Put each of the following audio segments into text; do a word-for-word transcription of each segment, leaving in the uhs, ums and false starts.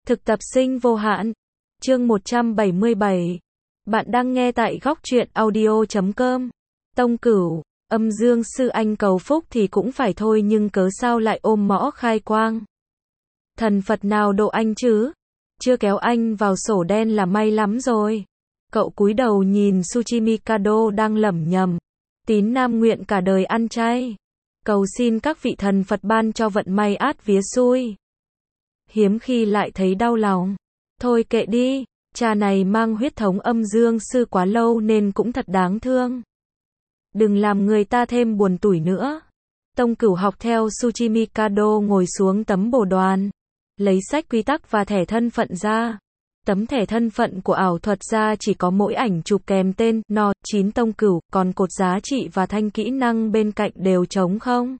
Thực tập sinh vô hạn. Chương một trăm bảy mươi bảy. Bạn đang nghe tại góc truyện audio chấm com. Tông Cửu, âm dương sư anh cầu phúc thì cũng phải thôi nhưng cớ sao lại ôm mõ khai quang. Thần Phật nào độ anh chứ? Chưa kéo anh vào sổ đen là may lắm rồi. Cậu cúi đầu nhìn Tsuchimikado đang lẩm nhẩm. Tín nam nguyện cả đời ăn chay. Cầu xin các vị thần Phật ban cho vận may át vía xui. Hiếm khi lại thấy đau lòng. Thôi kệ đi, cha này mang huyết thống âm dương sư quá lâu nên cũng thật đáng thương. Đừng làm người ta thêm buồn tủi nữa. Tông Cửu học theo Tsuchimikado ngồi xuống tấm bồ đoàn. Lấy sách quy tắc và thẻ thân phận ra. Tấm thẻ thân phận của ảo thuật ra chỉ có mỗi ảnh chụp kèm tên, no, chín Tông Cửu, còn cột giá trị và thanh kỹ năng bên cạnh đều trống không.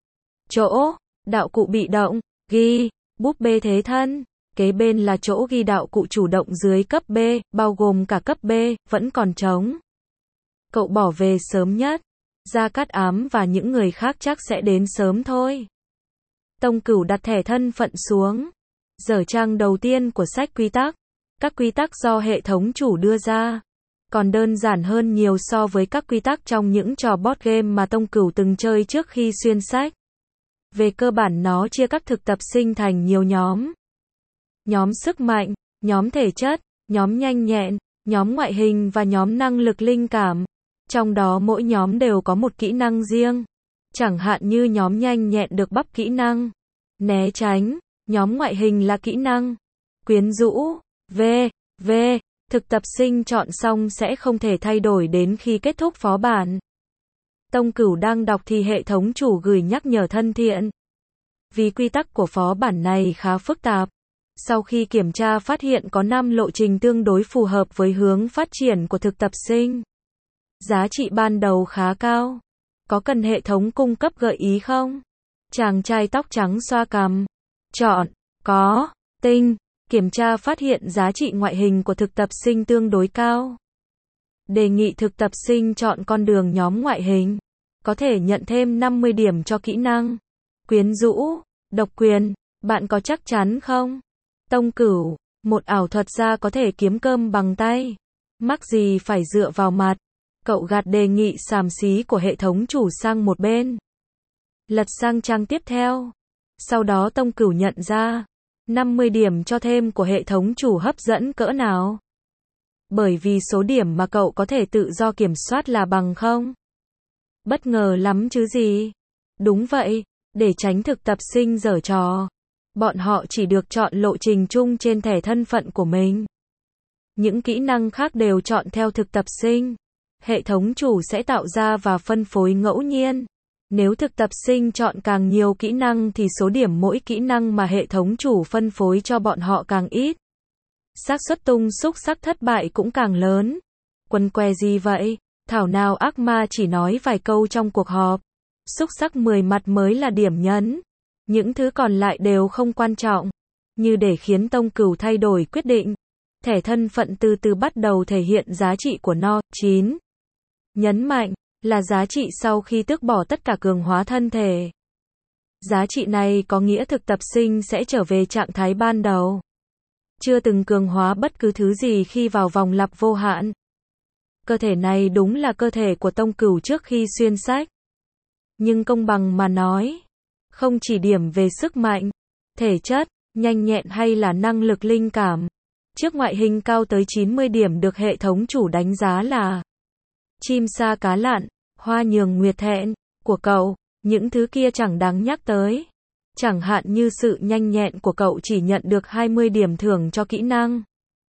Chỗ, đạo cụ bị động, ghi, búp bê thế thân. Kế bên là chỗ ghi đạo cụ chủ động dưới cấp B, bao gồm cả cấp B, vẫn còn trống. Cậu bỏ về sớm nhất. Gia Cát Ám và những người khác chắc sẽ đến sớm thôi. Tông Cửu đặt thẻ thân phận xuống. Dở trang đầu tiên của sách quy tắc. Các quy tắc do hệ thống chủ đưa ra. Còn đơn giản hơn nhiều so với các quy tắc trong những trò board game mà Tông Cửu từng chơi trước khi xuyên sách. Về cơ bản nó chia các thực tập sinh thành nhiều nhóm. Nhóm sức mạnh, nhóm thể chất, nhóm nhanh nhẹn, nhóm ngoại hình và nhóm năng lực linh cảm. Trong đó mỗi nhóm đều có một kỹ năng riêng. Chẳng hạn như nhóm nhanh nhẹn được bắp kỹ năng né tránh, nhóm ngoại hình là kỹ năng quyến rũ, v, v. Thực tập sinh chọn xong sẽ không thể thay đổi đến khi kết thúc phó bản. Tông Cửu đang đọc thì hệ thống chủ gửi nhắc nhở thân thiện. Vì quy tắc của phó bản này khá phức tạp. Sau khi kiểm tra phát hiện có năm lộ trình tương đối phù hợp với hướng phát triển của thực tập sinh. Giá trị ban đầu khá cao. Có cần hệ thống cung cấp gợi ý không? Chàng trai tóc trắng xoa cằm. Chọn. Có. Tinh. Kiểm tra phát hiện giá trị ngoại hình của thực tập sinh tương đối cao. Đề nghị thực tập sinh chọn con đường nhóm ngoại hình. Có thể nhận thêm năm mươi điểm cho kỹ năng quyến rũ, độc quyền. Bạn có chắc chắn không? Tông Cửu, một ảo thuật gia có thể kiếm cơm bằng tay. Mắc gì phải dựa vào mặt. Cậu gạt đề nghị xàm xí của hệ thống chủ sang một bên. Lật sang trang tiếp theo. Sau đó Tông Cửu nhận ra, năm mươi điểm cho thêm của hệ thống chủ hấp dẫn cỡ nào. Bởi vì số điểm mà cậu có thể tự do kiểm soát là bằng không. Bất ngờ lắm chứ gì. Đúng vậy, để tránh thực tập sinh giở trò. Bọn họ chỉ được chọn lộ trình chung trên thẻ thân phận của mình. Những kỹ năng khác đều chọn theo thực tập sinh. Hệ thống chủ sẽ tạo ra và phân phối ngẫu nhiên. Nếu thực tập sinh chọn càng nhiều kỹ năng thì số điểm mỗi kỹ năng mà hệ thống chủ phân phối cho bọn họ càng ít. Xác suất tung xúc sắc thất bại cũng càng lớn. Quần què gì vậy? Thảo nào ác ma chỉ nói vài câu trong cuộc họp. Xúc sắc mười mặt mới là điểm nhấn. Những thứ còn lại đều không quan trọng. Như để khiến Tông Cửu thay đổi quyết định. Thẻ thân phận từ từ bắt đầu thể hiện giá trị của nó. chín. Nhấn mạnh, là giá trị sau khi tước bỏ tất cả cường hóa thân thể. Giá trị này có nghĩa thực tập sinh sẽ trở về trạng thái ban đầu. Chưa từng cường hóa bất cứ thứ gì khi vào vòng lặp vô hạn. Cơ thể này đúng là cơ thể của Tông Cửu trước khi xuyên sách. Nhưng công bằng mà nói, không chỉ điểm về sức mạnh, thể chất, nhanh nhẹn hay là năng lực linh cảm. Trước ngoại hình cao tới chín mươi điểm được hệ thống chủ đánh giá là chim sa cá lặn, hoa nhường nguyệt thẹn của cậu, những thứ kia chẳng đáng nhắc tới. Chẳng hạn như sự nhanh nhẹn của cậu chỉ nhận được hai mươi điểm thưởng cho kỹ năng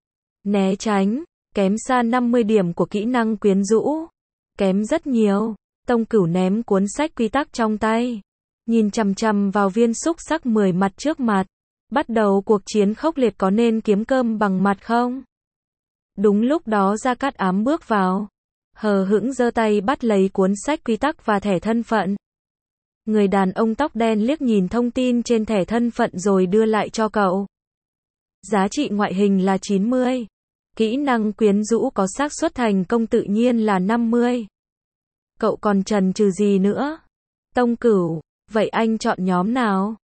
né tránh, kém xa năm mươi điểm của kỹ năng quyến rũ. Kém rất nhiều. Tông Cửu ném cuốn sách quy tắc trong tay. Nhìn chằm chằm vào viên xúc sắc mười mặt trước mặt. Bắt đầu cuộc chiến khốc liệt có nên kiếm cơm bằng mặt không? Đúng lúc đó Gia Cát Ám bước vào. Hờ hững giơ tay bắt lấy cuốn sách quy tắc và thẻ thân phận. Người đàn ông tóc đen liếc nhìn thông tin trên thẻ thân phận rồi đưa lại cho cậu. Giá trị ngoại hình là chín mươi. Kỹ năng quyến rũ có xác suất thành công tự nhiên là năm mươi. Cậu còn chần chừ gì nữa? Tông Cửu, vậy anh chọn nhóm nào?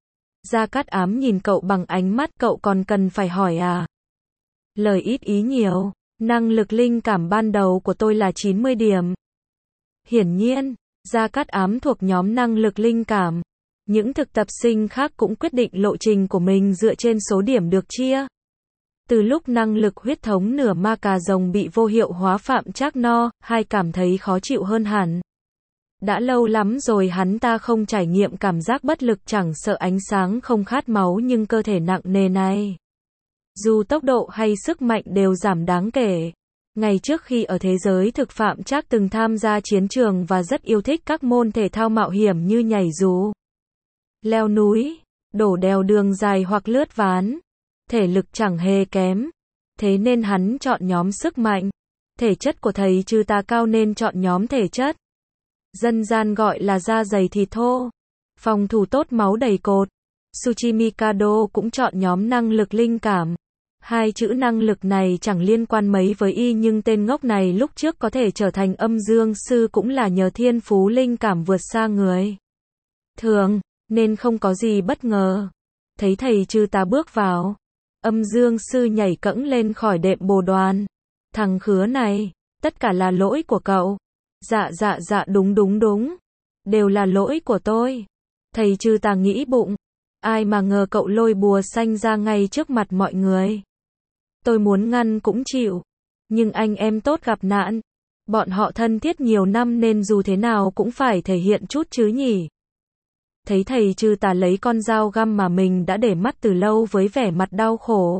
Gia Cát Ám nhìn cậu bằng ánh mắt, cậu còn cần phải hỏi à? Lời ít ý nhiều, năng lực linh cảm ban đầu của tôi là chín mươi điểm. Hiển nhiên, Gia Cát Ám thuộc nhóm năng lực linh cảm. Những thực tập sinh khác cũng quyết định lộ trình của mình dựa trên số điểm được chia. Từ lúc năng lực huyết thống nửa ma cà rồng bị vô hiệu hóa, Phạm Trác No, hai cảm thấy khó chịu hơn hẳn. Đã lâu lắm rồi hắn ta không trải nghiệm cảm giác bất lực, chẳng sợ ánh sáng, không khát máu, nhưng cơ thể nặng nề này. Dù tốc độ hay sức mạnh đều giảm đáng kể. Ngày trước khi ở thế giới thực, Phạm Trác từng tham gia chiến trường và rất yêu thích các môn thể thao mạo hiểm như nhảy dù, leo núi, đổ đèo đường dài hoặc lướt ván. Thể lực chẳng hề kém. Thế nên hắn chọn nhóm sức mạnh. Thể chất của thầy trừ tà cao nên chọn nhóm thể chất. Dân gian gọi là da dày thịt thô. Phòng thủ tốt, máu đầy cột. Tsuchimikado cũng chọn nhóm năng lực linh cảm. Hai chữ năng lực này chẳng liên quan mấy với y, nhưng tên ngốc này lúc trước có thể trở thành âm dương sư cũng là nhờ thiên phú linh cảm vượt xa người thường, nên không có gì bất ngờ. Thấy thầy trừ tà bước vào, âm dương sư nhảy cẫng lên khỏi đệm bồ đoàn. Thằng khứa này, tất cả là lỗi của cậu. Dạ dạ dạ, đúng đúng đúng. Đều là lỗi của tôi. Thầy trừ tà nghĩ bụng. Ai mà ngờ cậu lôi bùa xanh ra ngay trước mặt mọi người. Tôi muốn ngăn cũng chịu. Nhưng anh em tốt gặp nạn. Bọn họ thân thiết nhiều năm nên dù thế nào cũng phải thể hiện chút chứ nhỉ. Thấy thầy trừ tà lấy con dao găm mà mình đã để mắt từ lâu với vẻ mặt đau khổ,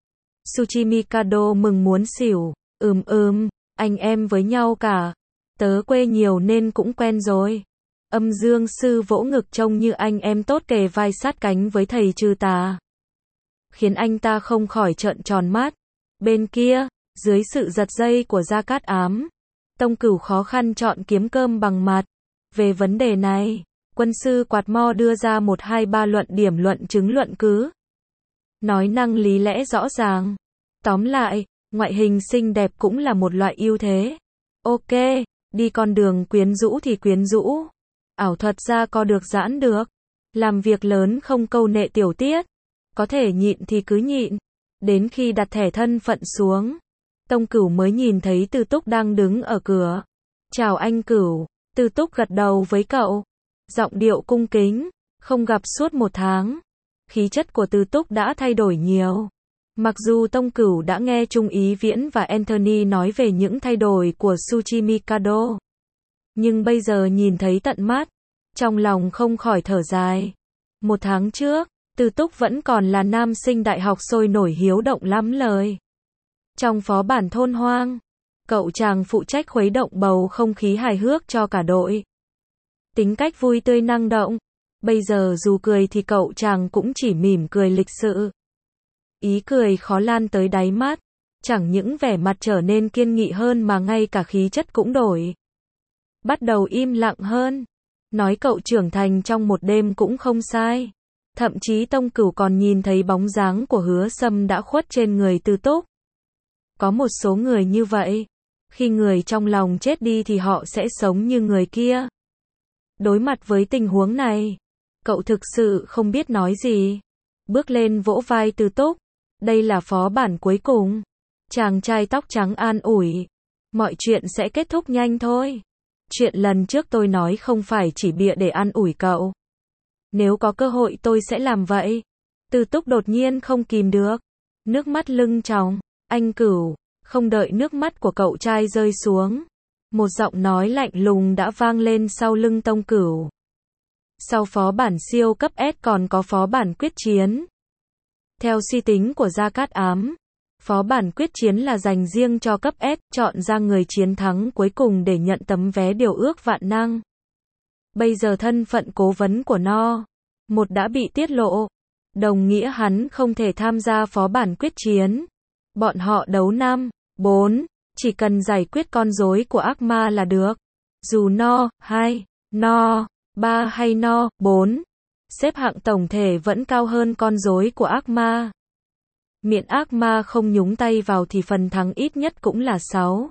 Tsuchimikado mừng muốn xỉu. Ừm ừm, anh em với nhau cả. Tớ quê nhiều nên cũng quen rồi. Âm dương sư vỗ ngực, trông như anh em tốt, kề vai sát cánh với thầy trừ tà, khiến anh ta không khỏi trợn tròn mắt. Bên kia, dưới sự giật dây của Gia Cát Ám, Tông Cửu khó khăn chọn kiếm cơm bằng mặt. Về vấn đề này, quân sư Quạt Mo đưa ra một hai ba luận điểm, luận chứng, luận cứ. Nói năng lý lẽ rõ ràng. Tóm lại, ngoại hình xinh đẹp cũng là một loại ưu thế. Ok, đi con đường quyến rũ thì quyến rũ. Ảo thuật ra co được giãn được. Làm việc lớn không câu nệ tiểu tiết. Có thể nhịn thì cứ nhịn. Đến khi đặt thẻ thân phận xuống, Tông Cửu mới nhìn thấy Từ Túc đang đứng ở cửa. Chào anh Cửu. Từ Túc gật đầu với cậu. Giọng điệu cung kính. Không gặp suốt một tháng. Khí chất của Từ Túc đã thay đổi nhiều. Mặc dù Tông Cửu đã nghe Trung Ý Viễn và Anthony nói về những thay đổi của Tsuchimikado, nhưng bây giờ nhìn thấy tận mắt, trong lòng không khỏi thở dài. Một tháng trước, Từ Túc vẫn còn là nam sinh đại học sôi nổi, hiếu động lắm lời. Trong phó bản thôn hoang, cậu chàng phụ trách khuấy động bầu không khí hài hước cho cả đội. Tính cách vui tươi năng động. Bây giờ dù cười thì cậu chàng cũng chỉ mỉm cười lịch sự. Ý cười khó lan tới đáy mắt. Chẳng những vẻ mặt trở nên kiên nghị hơn mà ngay cả khí chất cũng đổi. Bắt đầu im lặng hơn. Nói cậu trưởng thành trong một đêm cũng không sai. Thậm chí Tông Cửu còn nhìn thấy bóng dáng của Hứa Sâm đã khuất trên người Từ Túc. Có một số người như vậy. Khi người trong lòng chết đi thì họ sẽ sống như người kia. Đối mặt với tình huống này, cậu thực sự không biết nói gì. Bước lên vỗ vai Từ Túc. Đây là phó bản cuối cùng. Chàng trai tóc trắng an ủi. Mọi chuyện sẽ kết thúc nhanh thôi. Chuyện lần trước tôi nói không phải chỉ bịa để an ủi cậu. Nếu có cơ hội tôi sẽ làm vậy. Từ Túc đột nhiên không kìm được. Nước mắt lưng tròng. Anh Cửu. Không đợi nước mắt của cậu trai rơi xuống, một giọng nói lạnh lùng đã vang lên sau lưng Tông Cửu. Sau phó bản siêu cấp S còn có phó bản quyết chiến. Theo suy tính của Gia Cát Ám, phó bản quyết chiến là dành riêng cho cấp S, chọn ra người chiến thắng cuối cùng để nhận tấm vé điều ước vạn năng. Bây giờ thân phận cố vấn của nó, một đã bị tiết lộ, đồng nghĩa hắn không thể tham gia phó bản quyết chiến. Bọn họ đấu năm, bốn, chỉ cần giải quyết con rối của ác ma là được. Dù no, hai, no, ba hay no, bốn, xếp hạng tổng thể vẫn cao hơn con rối của ác ma. Miễn ác ma không nhúng tay vào thì phần thắng ít nhất cũng là sáu.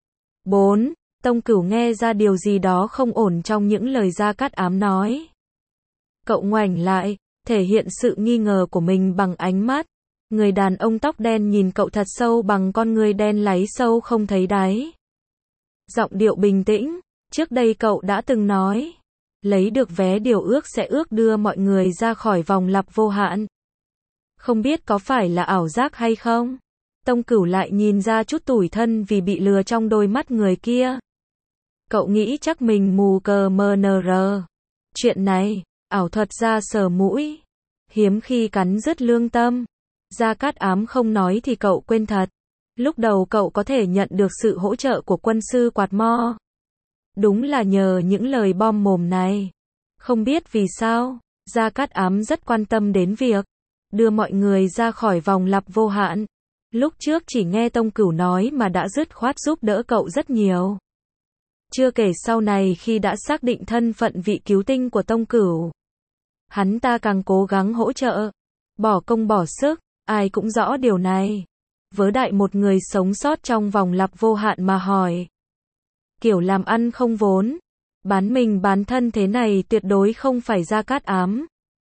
bốn. Tông Cửu nghe ra điều gì đó không ổn trong những lời Gia Cát Ám nói. Cậu ngoảnh lại, thể hiện sự nghi ngờ của mình bằng ánh mắt. Người đàn ông tóc đen nhìn cậu thật sâu bằng con ngươi đen láy sâu không thấy đáy. Giọng điệu bình tĩnh, trước đây cậu đã từng nói, lấy được vé điều ước sẽ ước đưa mọi người ra khỏi vòng lặp vô hạn. Không biết có phải là ảo giác hay không? Tông Cửu lại nhìn ra chút tủi thân vì bị lừa trong đôi mắt người kia. Cậu nghĩ chắc mình mù cờ mờ nờ rờ. Chuyện này, ảo thuật ra sờ mũi. Hiếm khi cắn rứt lương tâm. Gia Cát Ám không nói thì cậu quên thật. Lúc đầu cậu có thể nhận được sự hỗ trợ của quân sư Quạt Mo. Đúng là nhờ những lời bom mồm này. Không biết vì sao, Gia Cát Ám rất quan tâm đến việc đưa mọi người ra khỏi vòng lặp vô hạn. Lúc trước chỉ nghe Tông Cửu nói mà đã dứt khoát giúp đỡ cậu rất nhiều. Chưa kể sau này khi đã xác định thân phận vị cứu tinh của Tông Cửu, hắn ta càng cố gắng hỗ trợ, bỏ công bỏ sức, ai cũng rõ điều này. Vớ đại một người sống sót trong vòng lặp vô hạn mà hỏi. Kiểu làm ăn không vốn, bán mình bán thân thế này tuyệt đối không phải Gia Cát Ám.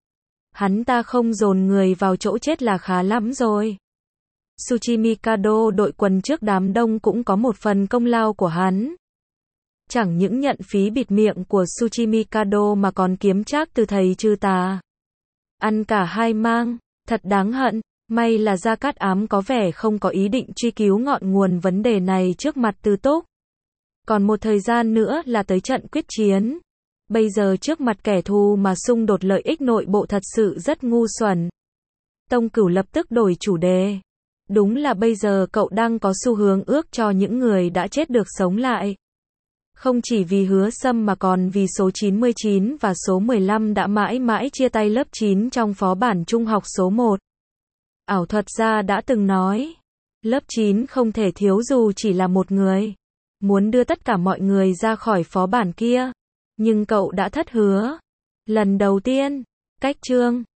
Hắn ta không dồn người vào chỗ chết là khá lắm rồi. Tsuchimikado đội quần trước đám đông cũng có một phần công lao của hắn. Chẳng những nhận phí bịt miệng của Tsuchimikado mà còn kiếm trác từ thầy trừ tà. Ăn cả hai mang, thật đáng hận. May là Gia Cát Ám có vẻ không có ý định truy cứu ngọn nguồn vấn đề này trước mặt Tư Túc. Còn một thời gian nữa là tới trận quyết chiến. Bây giờ trước mặt kẻ thù mà xung đột lợi ích nội bộ thật sự rất ngu xuẩn. Tông Cửu lập tức đổi chủ đề. Đúng là bây giờ cậu đang có xu hướng ước cho những người đã chết được sống lại. Không chỉ vì Hứa Sâm mà còn vì số chín mươi chín và số mười lăm đã mãi mãi chia tay lớp chín trong phó bản trung học số một. Ảo thuật gia đã từng nói, lớp chín không thể thiếu dù chỉ là một người. Muốn đưa tất cả mọi người ra khỏi phó bản kia. Nhưng cậu đã thất hứa. Lần đầu tiên, cách chương